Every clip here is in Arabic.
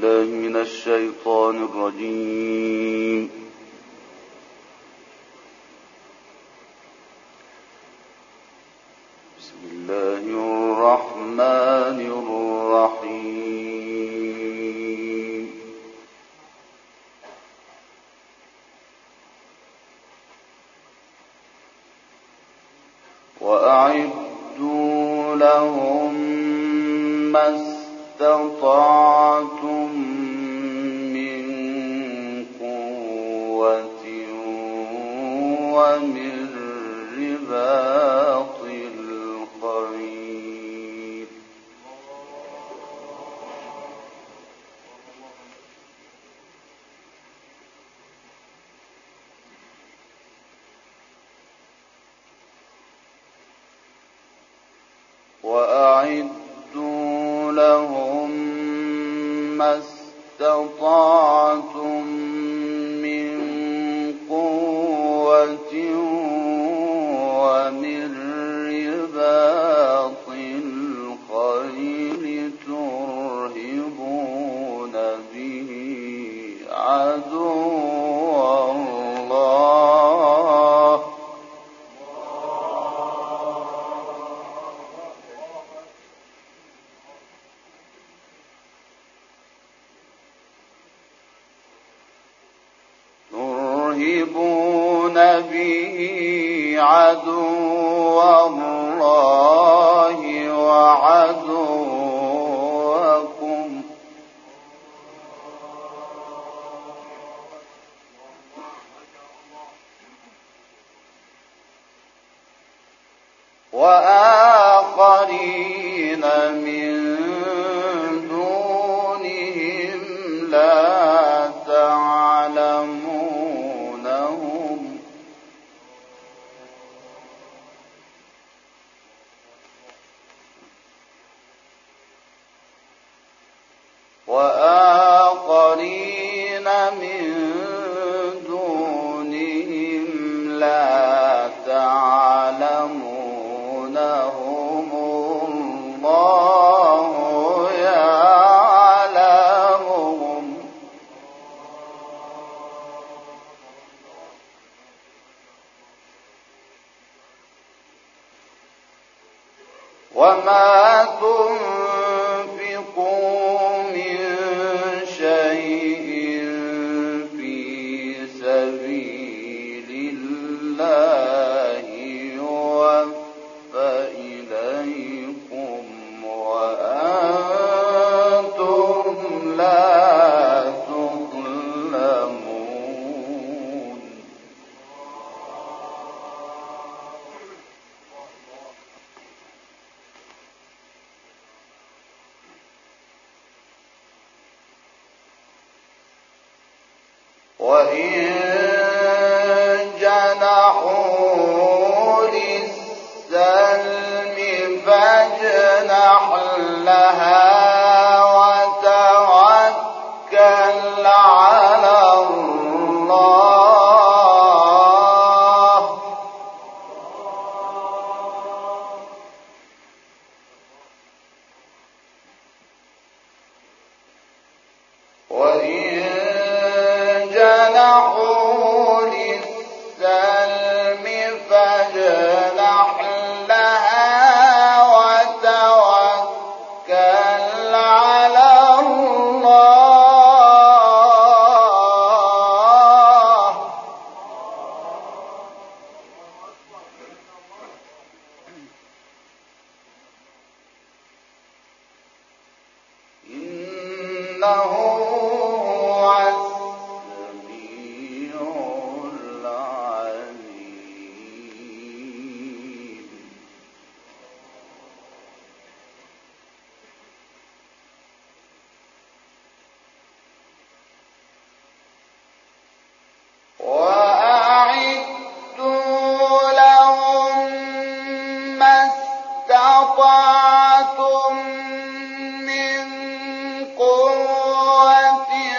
بالله من الشيطان الرجيم. بسم الله الرحمن الرحيم. وأعدوا لهم ما استطعتم من قوة ومن رباط الخيل وأعدوا لهم ما استطعتم من قوة ومن رباط الخيل ترهبون به عدو الله وعدوكم وآخرين من دونهم لا تعلمونهم الله يعلمهم وما تنفقوا من شيء في سبيل الله يوفى إليكم وأنتم لا تظلمون وإن جنحوا للسلم فاجنح لها وتوكل على الله وإن جنحوا للسلم فاجنح لها وتوكل على الله إنه هو السميع العليم وأعدوا لهم ما استطعتم من قوة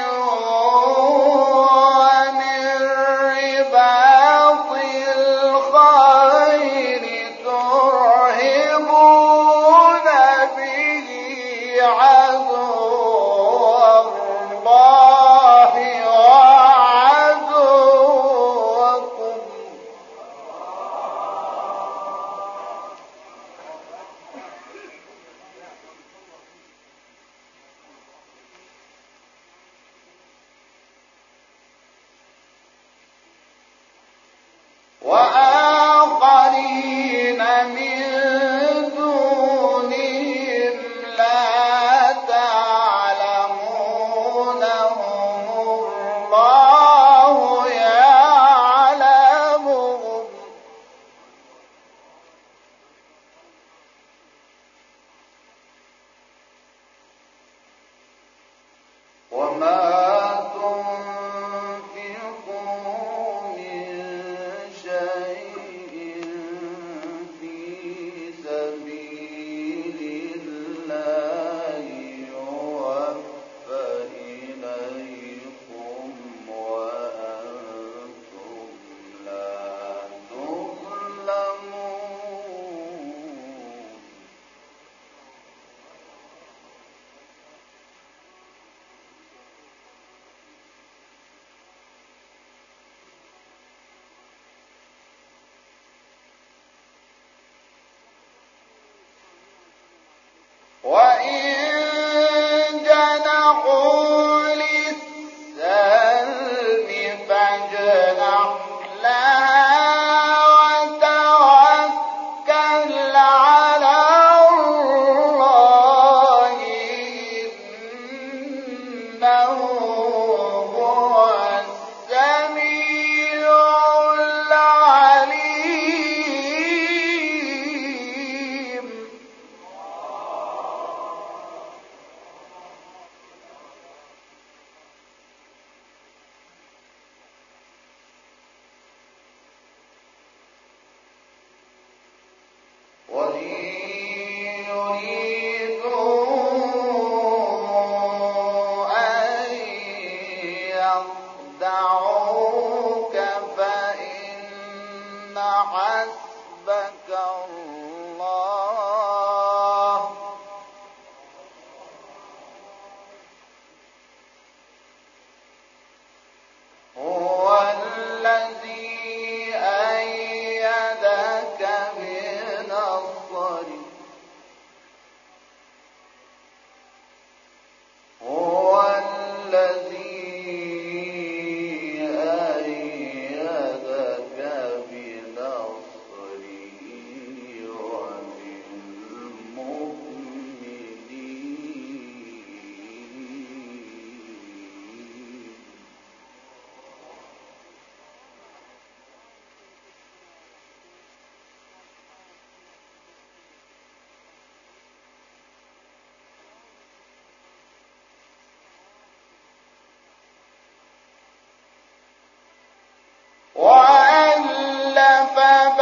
وألف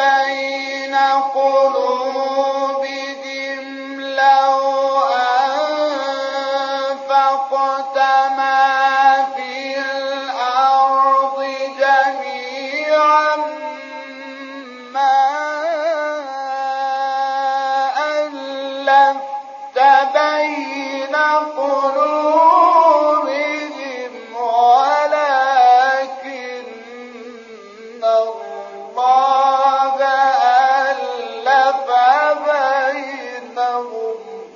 بين قلوبهم لو أنفقت ما في الأرض جميعا ما ألفت بين قلوبهم ولكن الله ألف بينهم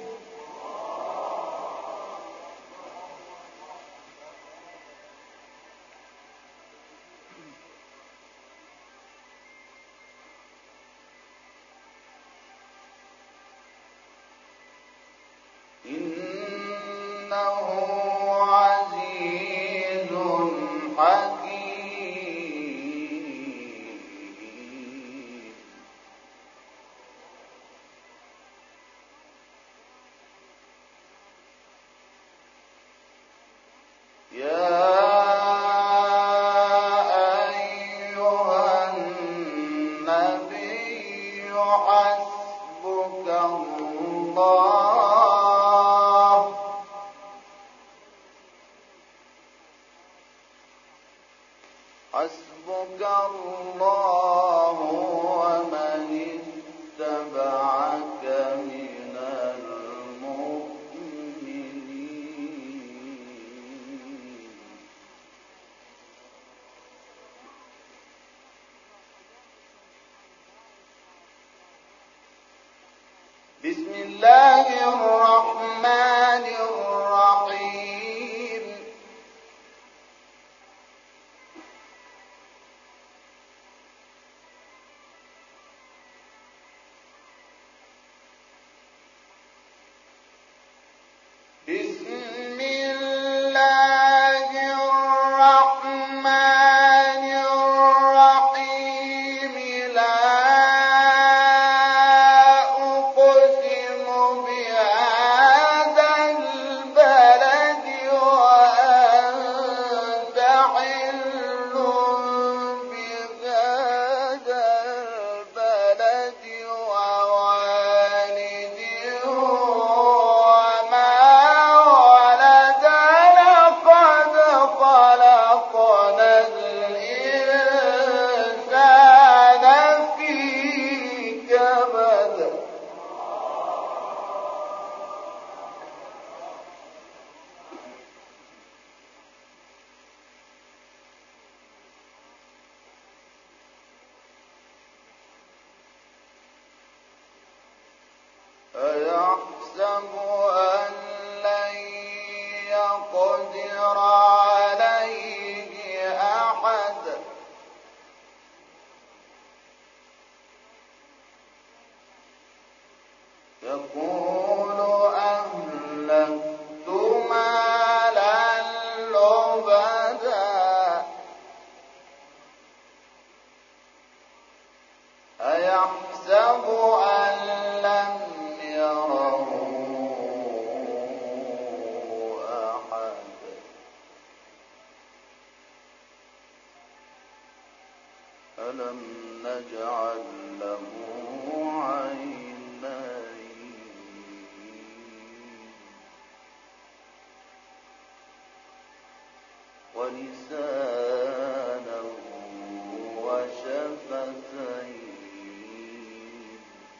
إنه عزيز حكيم. يا أيها النبي حسبك الله ومن اتبعك من المؤمنين. بسم الله الرحمن الرحيم. بسم الله الرحمن الرحيم. لا أقسم بهذا يقدر عليه أحد يقول أهلكت مالا لبدا أيحسب أن لم يره أحد ألم نجعل له عينين ولسانا وشفتين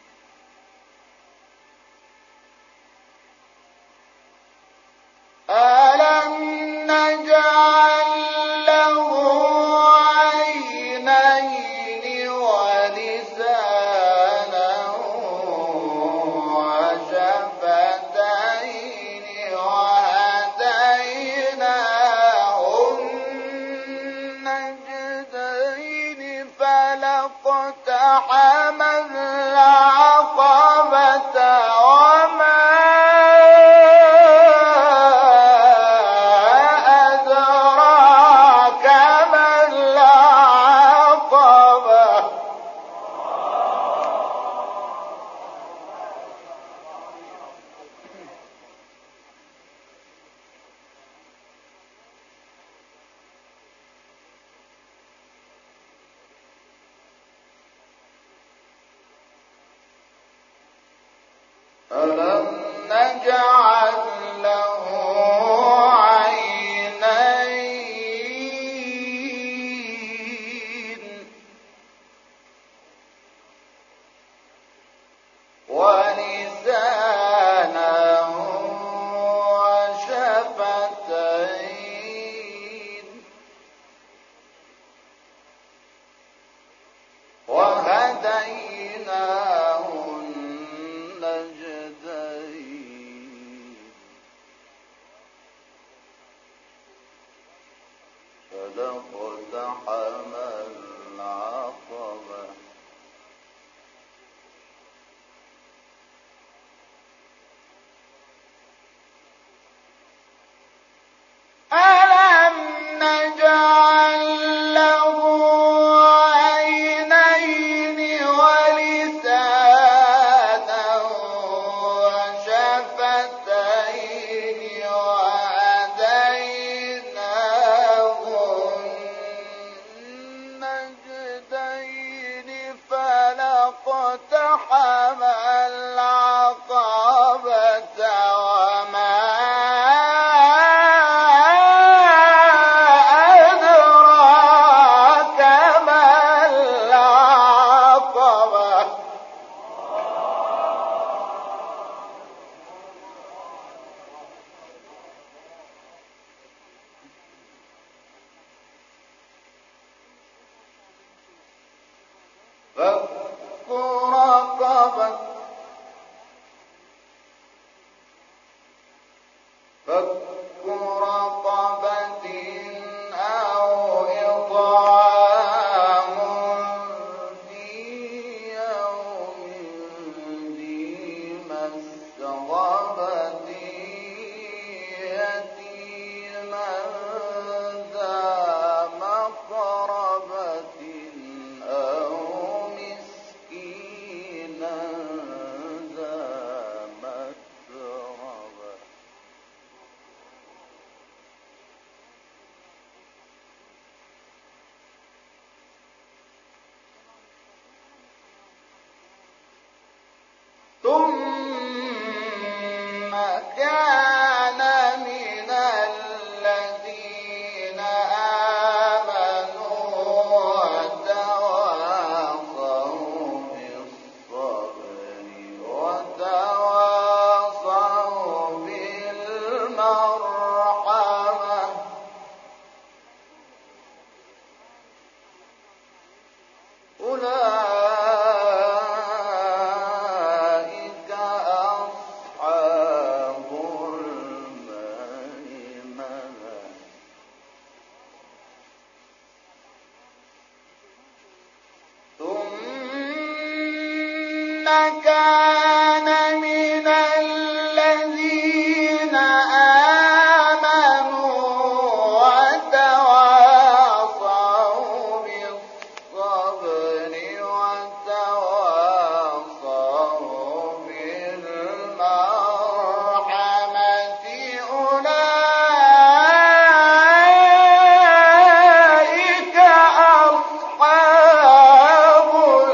ألم نجعل له عينين ولسانا وشفتين وهديناه النجدين فلاقتحم العقبة وما أدراك ما العقبة ألم نجعل له عينين ولسانا وشفتين وهديناه النجدين فلاقتحم العقبة ألم نجعل له عينين ولسانا وشفتين وهديناه النجدين فلاقتحم العقبة وما أدراك ما العقبة فك رقبة أو إطعام في يوم ذي مسغبة يتيما ذا مقربة أو مسكينا ذا متربة ثم كان من الذين آمنوا وتواصوا بالصبر وتواصوا بالمرحمة أولئك أصحاب الميمنة كان من الذين آمنوا وتواصوا بالصبر وتواصوا بالمرحمة أولئك أصحاب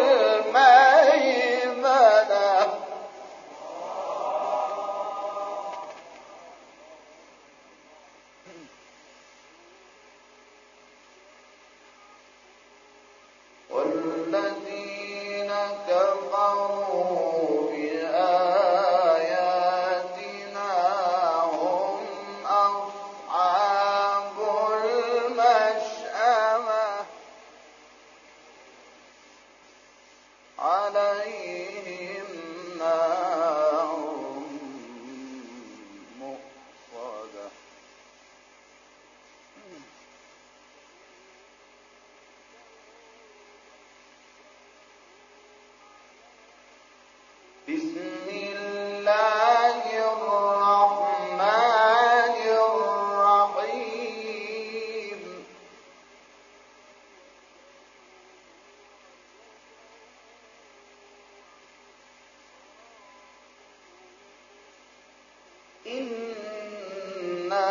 الميمنة. والذين كفروا بآياتنا هم أصحاب المشأمة عليهم نار مؤصدة. بسم الله الرحمن الرحيم. إنا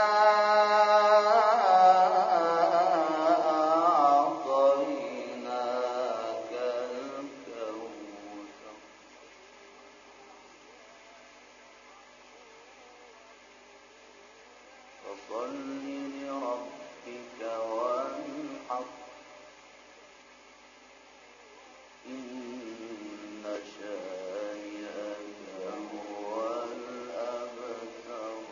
أعطيناك الكوثر فصل لربك وانحر إن شانئك هو الأبتر.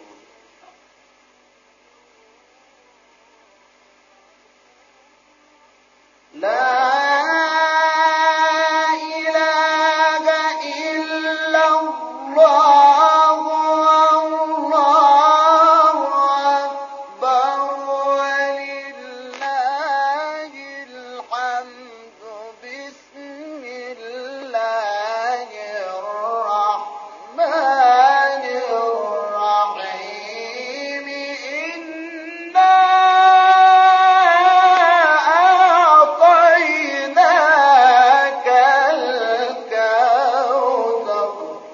لا إله إلا الله والله أكبر ولله الحمد. بسم الله الرحمن الرحيم. إنا أعطيناك الكوثر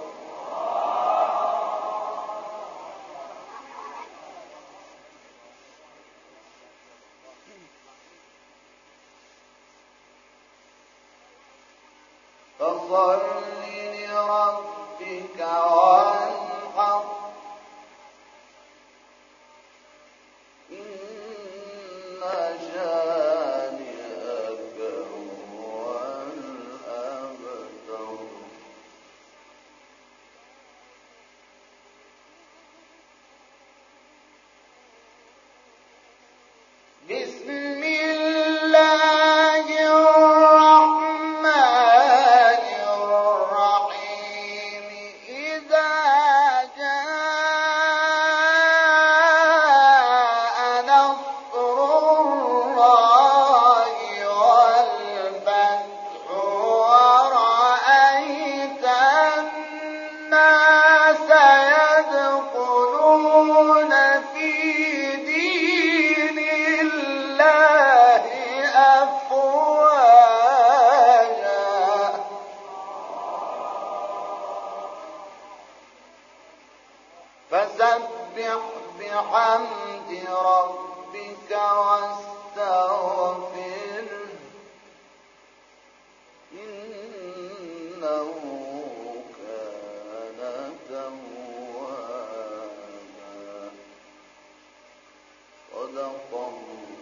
فصل لربك وانحر إن شانئك هو الأبتر. بسم الله الرحمن الرحيم. إذا جاء نصر الله والفتح ورأيت الناس يدخلون في دين الله أفواجا فسبح بحمد ربك واستغفره إنه كان توابا. صدق الله.